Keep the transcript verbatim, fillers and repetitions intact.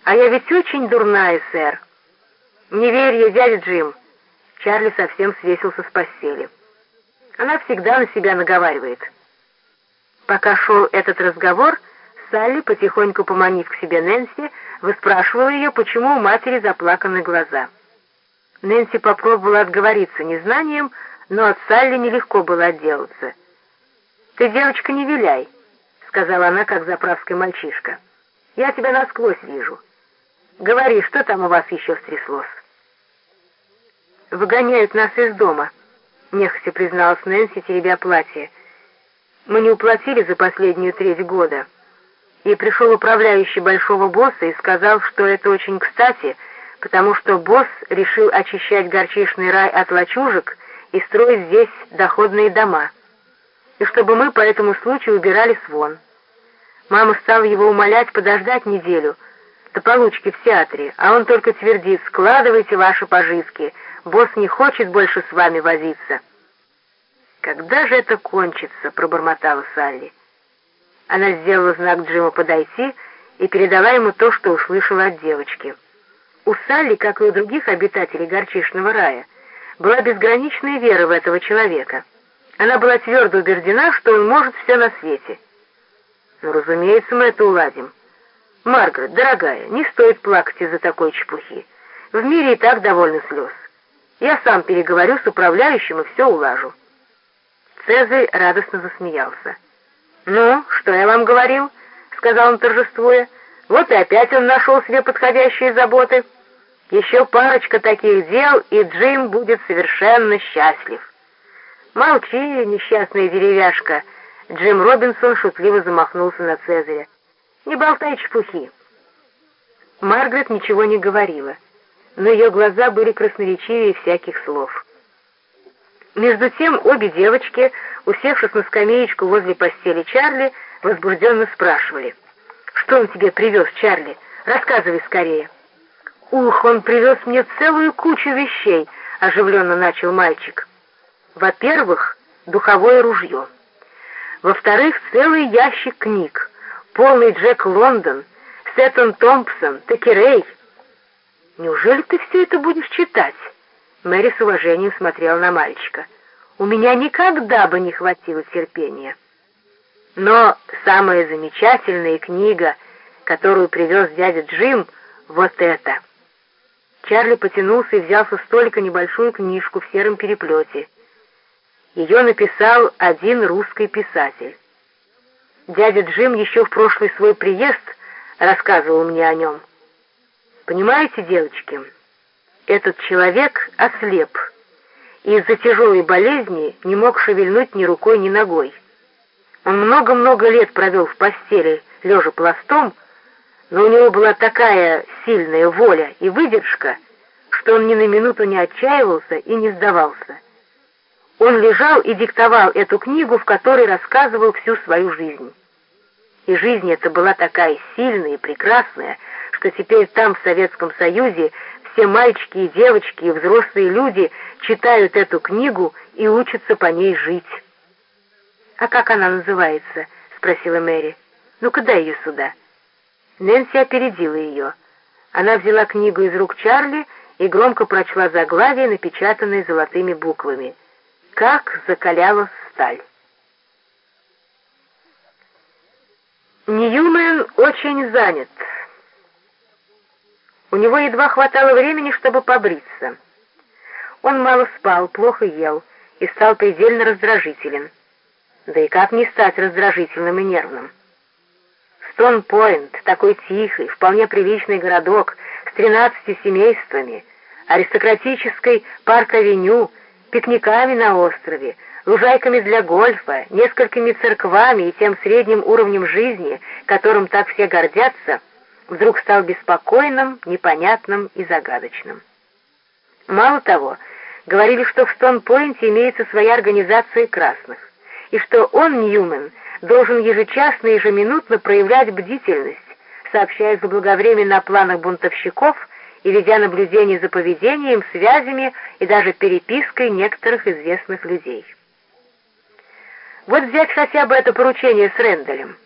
«А я ведь очень дурная, сэр». «Не верь ей, дядя Джим». Чарли совсем свесился с постели. «Она всегда на себя наговаривает». Пока шел этот разговор, Салли, потихоньку поманив к себе Нэнси, выспрашивала ее, почему у матери заплаканы глаза. Нэнси попробовала отговориться незнанием, но от Салли нелегко было отделаться. «Ты, девочка, не виляй», — сказала она, как заправская мальчишка. «Я тебя насквозь вижу. Говори, что там у вас еще стряслось?» «Выгоняют нас из дома», — нехотя призналась Нэнси, теребя платье. «Мы не уплатили за последнюю треть года». И пришел управляющий большого босса и сказал, что это очень кстати, потому что босс решил очищать горчичный рай от лачужек и строить здесь доходные дома, и чтобы мы по этому случаю убирались вон. Мама стала его умолять подождать неделю до получки в театре, а он только твердит: «Складывайте ваши пожитки, босс не хочет больше с вами возиться». «Когда же это кончится?» — пробормотала Салли. Она сделала знак Джиму подойти и передала ему то, что услышала от девочки. У Салли, как и у других обитателей горчичного рая, была безграничная вера в этого человека. Она была твердо убеждена, что он может все на свете. «Ну, разумеется, мы это уладим. Маргарет, дорогая, не стоит плакать из-за такой чепухи. В мире и так довольно слез. Я сам переговорю с управляющим и все улажу». Цезарь радостно засмеялся. «Ну, что я вам говорил?» — сказал он, торжествуя. «Вот и опять он нашел себе подходящие заботы. Еще парочка таких дел, и Джим будет совершенно счастлив». «Молчи, несчастная деревяшка!» — Джим Робинсон шутливо замахнулся на Цезаря. «Не болтай чепухи!» Маргарет ничего не говорила, но ее глаза были красноречивее всяких слов. Между тем обе девочки, усевшись на скамеечку возле постели Чарли, возбужденно спрашивали: «Что он тебе привез, Чарли? Рассказывай скорее». «Ух, он привез мне целую кучу вещей», — оживленно начал мальчик. «Во-первых, духовое ружье. Во-вторых, целый ящик книг, полный Джек Лондон, Сеттон Томпсон, Текерей». «Неужели ты все это будешь читать?» Мэри с уважением смотрела на мальчика. «У меня никогда бы не хватило терпения». «Но самая замечательная книга, которую привез дядя Джим, вот эта». Чарли потянулся и взял со столика небольшую книжку в сером переплете. Ее написал один русский писатель. Дядя Джим еще в прошлый свой приезд рассказывал мне о нем. Понимаете, девочки, этот человек ослеп и из-за тяжелой болезни не мог шевельнуть ни рукой, ни ногой. Он много-много лет провел в постели, лежа пластом, но у него была такая сильная воля и выдержка, что он ни на минуту не отчаивался и не сдавался. Он лежал и диктовал эту книгу, в которой рассказывал всю свою жизнь. И жизнь эта была такая сильная и прекрасная, что теперь там, в Советском Союзе, все мальчики и девочки и взрослые люди читают эту книгу и учатся по ней жить. «А как она называется?» — спросила Мэри. «Ну-ка дай ее сюда». Нэнси опередила ее. Она взяла книгу из рук Чарли и громко прочла заглавие, напечатанное золотыми буквами: «Как закалялась сталь». Ньюмен очень занят. У него едва хватало времени, чтобы побриться. Он мало спал, плохо ел и стал предельно раздражителен. Да и как не стать раздражительным и нервным? Стон-Пойнт, такой тихий, вполне приличный городок с тринадцатью семействами, аристократической парк-авеню, пикниками на острове, лужайками для гольфа, несколькими церквами и тем средним уровнем жизни, которым так все гордятся, вдруг стал беспокойным, непонятным и загадочным. Мало того, говорили, что в Стон-Пойнте имеется своя организация красных, и что он, Ньюмен, должен ежечасно и ежеминутно проявлять бдительность, сообщая заблаговременно о планах бунтовщиков и ведя наблюдение за поведением, связями и даже перепиской некоторых известных людей. Вот взять хотя бы это поручение с Рэндалем.